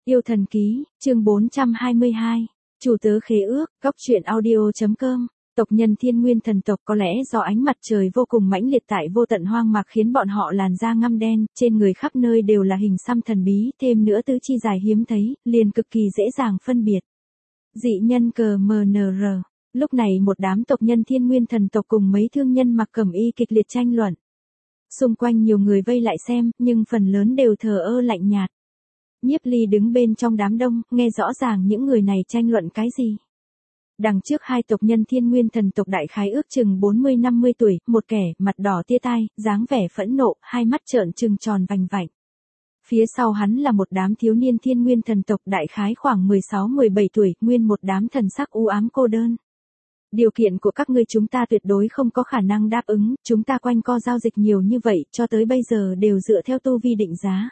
Yêu thần ký, chương 422. Chủ tớ khế ước, góc truyện audio.com. Tộc nhân Thiên Nguyên thần tộc có lẽ do ánh mặt trời vô cùng mãnh liệt tại vô tận hoang mạc khiến bọn họ làn da ngăm đen, trên người khắp nơi đều là hình xăm thần bí, thêm nữa tứ chi dài hiếm thấy, liền cực kỳ dễ dàng phân biệt. Dị nhân CMNR. Lúc này một đám tộc nhân Thiên Nguyên thần tộc cùng mấy thương nhân mặc cẩm y kịch liệt tranh luận. Xung quanh nhiều người vây lại xem, nhưng phần lớn đều thờ ơ lạnh nhạt. Nhiếp Ly đứng bên trong đám đông, nghe rõ ràng những người này tranh luận cái gì. Đằng trước hai tộc nhân Thiên Nguyên thần tộc đại khái ước chừng 40-50 tuổi, một kẻ, mặt đỏ tia tai, dáng vẻ phẫn nộ, hai mắt trợn trừng tròn vành vạnh. Phía sau hắn là một đám thiếu niên Thiên Nguyên thần tộc đại khái khoảng 16-17 tuổi, nguyên một đám thần sắc u ám cô đơn. Điều kiện của các ngươi chúng ta tuyệt đối không có khả năng đáp ứng, chúng ta quanh co giao dịch nhiều như vậy, cho tới bây giờ đều dựa theo tu vi định giá.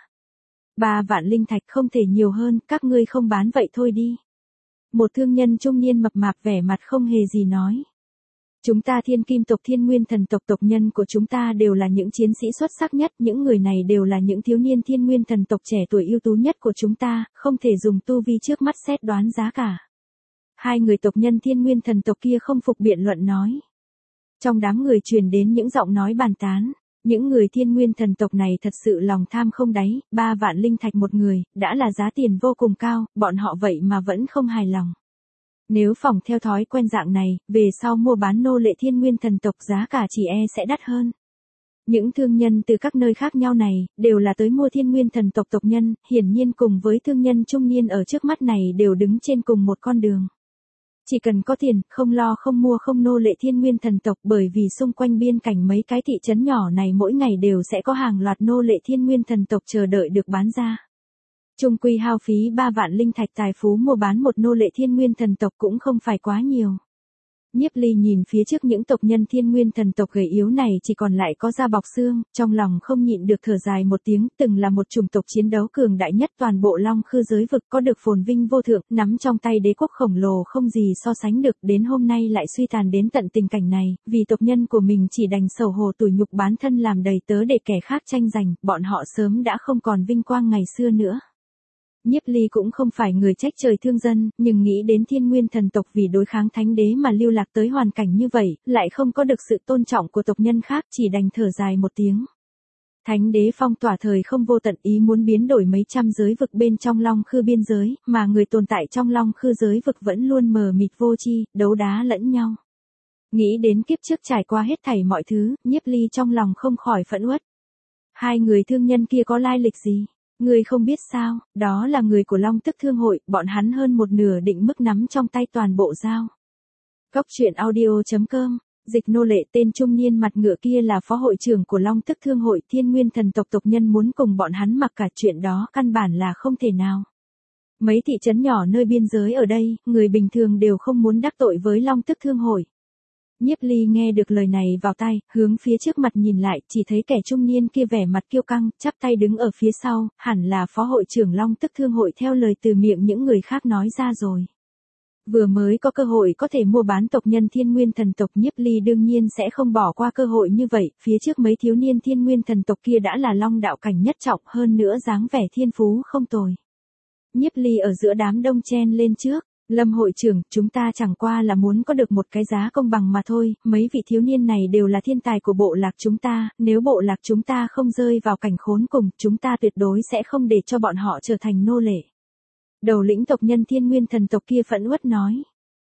3 vạn linh thạch không thể nhiều hơn, các ngươi không bán vậy thôi đi. Một thương nhân trung niên mập mạp vẻ mặt không hề gì nói. Chúng ta Thiên Kim tộc Thiên Nguyên thần tộc tộc nhân của chúng ta đều là những chiến sĩ xuất sắc nhất, những người này đều là những thiếu niên Thiên Nguyên thần tộc trẻ tuổi ưu tú nhất của chúng ta, không thể dùng tu vi trước mắt xét đoán giá cả. Hai người tộc nhân Thiên Nguyên thần tộc kia không phục biện luận nói. Trong đám người truyền đến những giọng nói bàn tán. Những người Thiên Nguyên thần tộc này thật sự lòng tham không đáy, 3 vạn linh thạch một người, đã là giá tiền vô cùng cao, bọn họ vậy mà vẫn không hài lòng. Nếu phỏng theo thói quen dạng này, về sau mua bán nô lệ Thiên Nguyên thần tộc giá cả chỉ sẽ đắt hơn. Những thương nhân từ các nơi khác nhau này, đều là tới mua Thiên Nguyên thần tộc tộc nhân, hiển nhiên cùng với thương nhân trung niên ở trước mắt này đều đứng trên cùng một con đường. Chỉ cần có tiền, không lo không mua không nô lệ Thiên Nguyên thần tộc, bởi vì xung quanh biên cảnh mấy cái thị trấn nhỏ này mỗi ngày đều sẽ có hàng loạt nô lệ Thiên Nguyên thần tộc chờ đợi được bán ra. Chung quy hao phí 3 vạn linh thạch tài phú mua bán một nô lệ Thiên Nguyên thần tộc cũng không phải quá nhiều. Nhiếp Ly nhìn phía trước những tộc nhân Thiên Nguyên thần tộc gầy yếu này chỉ còn lại có da bọc xương, trong lòng không nhịn được thở dài một tiếng, từng là một chủng tộc chiến đấu cường đại nhất toàn bộ Long Khư giới vực, có được phồn vinh vô thượng, nắm trong tay đế quốc khổng lồ không gì so sánh được, đến hôm nay lại suy tàn đến tận tình cảnh này, vì tộc nhân của mình chỉ đành xấu hổ tủi nhục bán thân làm đầy tớ để kẻ khác tranh giành, bọn họ sớm đã không còn vinh quang ngày xưa nữa. Nhiếp Ly cũng không phải người trách trời thương dân, nhưng nghĩ đến Thiên Nguyên thần tộc vì đối kháng thánh đế mà lưu lạc tới hoàn cảnh như vậy, lại không có được sự tôn trọng của tộc nhân khác, chỉ đành thở dài một tiếng. Thánh đế phong tỏa thời không vô tận ý muốn biến đổi mấy trăm giới vực bên trong Long Khư biên giới, mà người tồn tại trong Long Khư giới vực vẫn luôn mờ mịt vô tri, đấu đá lẫn nhau. Nghĩ đến kiếp trước trải qua hết thảy mọi thứ, Nhiếp Ly trong lòng không khỏi phẫn uất. Hai người thương nhân kia có lai lịch gì? Người không biết sao, đó là người của Long Tức Thương hội, bọn hắn hơn một nửa định mức nắm trong tay toàn bộ giao. Góc truyện audio.com. Dịch nô lệ tên trung niên mặt ngựa kia là phó hội trưởng của Long Tức Thương hội, Thiên Nguyên thần tộc tộc nhân muốn cùng bọn hắn mặc cả chuyện đó căn bản là không thể nào. Mấy thị trấn nhỏ nơi biên giới ở đây, người bình thường đều không muốn đắc tội với Long Tức Thương hội. Nhiếp Ly nghe được lời này vào tai, hướng phía trước mặt nhìn lại, chỉ thấy kẻ trung niên kia vẻ mặt kiêu căng, chắp tay đứng ở phía sau, hẳn là phó hội trưởng Long Tức Thương hội theo lời từ miệng những người khác nói ra rồi. Vừa mới có cơ hội có thể mua bán tộc nhân Thiên Nguyên thần tộc, Nhiếp Ly đương nhiên sẽ không bỏ qua cơ hội như vậy, phía trước mấy thiếu niên Thiên Nguyên thần tộc kia đã là long đạo cảnh nhất trọng, hơn nữa dáng vẻ thiên phú không tồi. Nhiếp Ly ở giữa đám đông chen lên trước. Lâm hội trưởng, chúng ta chẳng qua là muốn có được một cái giá công bằng mà thôi, mấy vị thiếu niên này đều là thiên tài của bộ lạc chúng ta, nếu bộ lạc chúng ta không rơi vào cảnh khốn cùng, chúng ta tuyệt đối sẽ không để cho bọn họ trở thành nô lệ. Đầu lĩnh tộc nhân Thiên Nguyên thần tộc kia phẫn uất nói.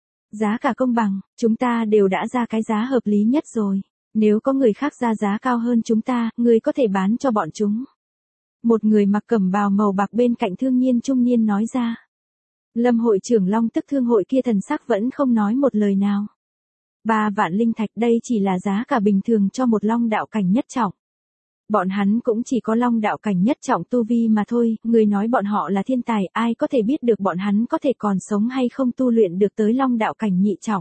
Giá cả công bằng, chúng ta đều đã ra cái giá hợp lý nhất rồi, nếu có người khác ra giá cao hơn chúng ta, người có thể bán cho bọn chúng. Một người mặc cẩm bào màu bạc bên cạnh thương niên trung niên nói ra. Lâm hội trưởng Long Tức Thương hội kia thần sắc vẫn không nói một lời nào. 3 vạn linh thạch đây chỉ là giá cả bình thường cho một long đạo cảnh nhất trọng. Bọn hắn cũng chỉ có long đạo cảnh nhất trọng tu vi mà thôi, người nói bọn họ là thiên tài, ai có thể biết được bọn hắn có thể còn sống hay không tu luyện được tới long đạo cảnh nhị trọng.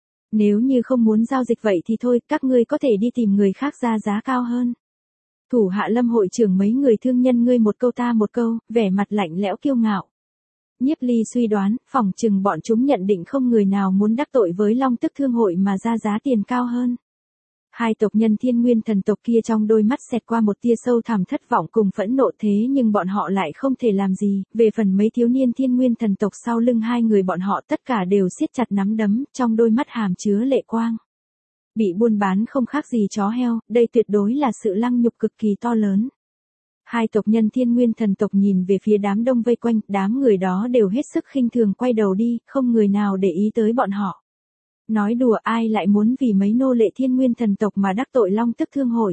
Nếu như không muốn giao dịch vậy thì thôi, các ngươi có thể đi tìm người khác ra giá cao hơn. Thủ hạ Lâm hội trưởng mấy người thương nhân ngươi một câu ta một câu, vẻ mặt lạnh lẽo kiêu ngạo. Nhiếp Ly suy đoán, phỏng chừng bọn chúng nhận định không người nào muốn đắc tội với Long Tức Thương hội mà ra giá tiền cao hơn. Hai tộc nhân Thiên Nguyên thần tộc kia trong đôi mắt xẹt qua một tia sâu thẳm thất vọng cùng phẫn nộ, thế nhưng bọn họ lại không thể làm gì, về phần mấy thiếu niên Thiên Nguyên thần tộc sau lưng hai người bọn họ tất cả đều siết chặt nắm đấm, trong đôi mắt hàm chứa lệ quang. Bị buôn bán không khác gì chó heo, đây tuyệt đối là sự lăng nhục cực kỳ to lớn. Hai tộc nhân Thiên Nguyên thần tộc nhìn về phía đám đông vây quanh, đám người đó đều hết sức khinh thường quay đầu đi, không người nào để ý tới bọn họ. Nói đùa, ai lại muốn vì mấy nô lệ Thiên Nguyên thần tộc mà đắc tội Long Tức Thương Hội.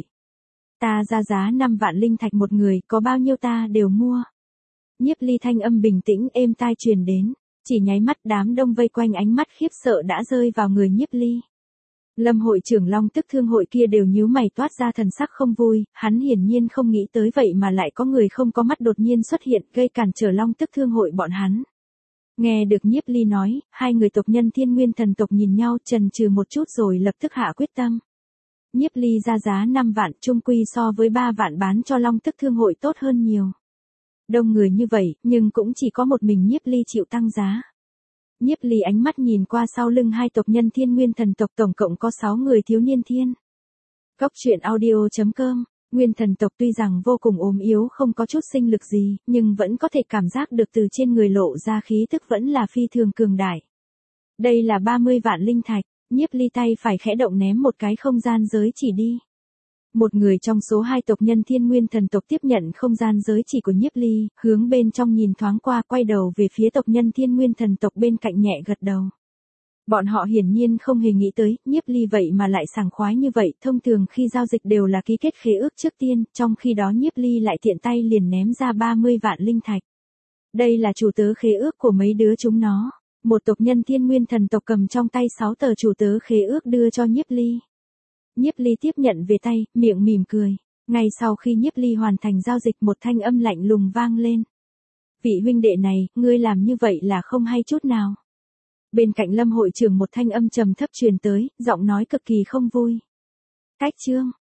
Ta ra giá 5 vạn linh thạch một người, có bao nhiêu ta đều mua. Nhiếp Ly thanh âm bình tĩnh êm tai truyền đến, chỉ nháy mắt đám đông vây quanh ánh mắt khiếp sợ đã rơi vào người Nhiếp Ly. Lâm hội trưởng Long Tức Thương Hội kia đều nhíu mày toát ra thần sắc không vui, hắn hiển nhiên không nghĩ tới vậy mà lại có người không có mắt đột nhiên xuất hiện gây cản trở Long Tức Thương Hội bọn hắn. Nghe được Nhiếp Ly nói, hai người tộc nhân Thiên Nguyên thần tộc nhìn nhau chần chừ một chút rồi lập tức hạ quyết tâm. Nhiếp Ly ra giá 5 vạn chung quy so với 3 vạn bán cho Long Tức Thương Hội tốt hơn nhiều. Đông người như vậy, nhưng cũng chỉ có một mình Nhiếp Ly chịu tăng giá. Nhiếp Ly ánh mắt nhìn qua sau lưng hai tộc nhân Thiên Nguyên thần tộc, tổng cộng có 6 người thiếu niên thiên. Cốc truyện audio.com. Nguyên thần tộc tuy rằng vô cùng ốm yếu không có chút sinh lực gì, nhưng vẫn có thể cảm giác được từ trên người lộ ra khí tức vẫn là phi thường cường đại. Đây là 30 vạn linh thạch, Nhiếp Ly tay phải khẽ động ném một cái không gian giới chỉ đi. Một người trong số hai tộc nhân Thiên Nguyên thần tộc tiếp nhận không gian giới chỉ của Nhiếp Ly, hướng bên trong nhìn thoáng qua, quay đầu về phía tộc nhân Thiên Nguyên thần tộc bên cạnh nhẹ gật đầu. Bọn họ hiển nhiên không hề nghĩ tới, Nhiếp Ly vậy mà lại sảng khoái như vậy, thông thường khi giao dịch đều là ký kết khế ước trước tiên, trong khi đó Nhiếp Ly lại tiện tay liền ném ra 30 vạn linh thạch. Đây là chủ tớ khế ước của mấy đứa chúng nó. Một tộc nhân Thiên Nguyên thần tộc cầm trong tay 6 tờ chủ tớ khế ước đưa cho Nhiếp Ly. Nhiếp Ly tiếp nhận về tay, miệng mỉm cười. Ngay sau khi Nhiếp Ly hoàn thành giao dịch, một thanh âm lạnh lùng vang lên. Vị huynh đệ này, ngươi làm như vậy là không hay chút nào. Bên cạnh Lâm hội trưởng một thanh âm trầm thấp truyền tới, giọng nói cực kỳ không vui. Cách chương.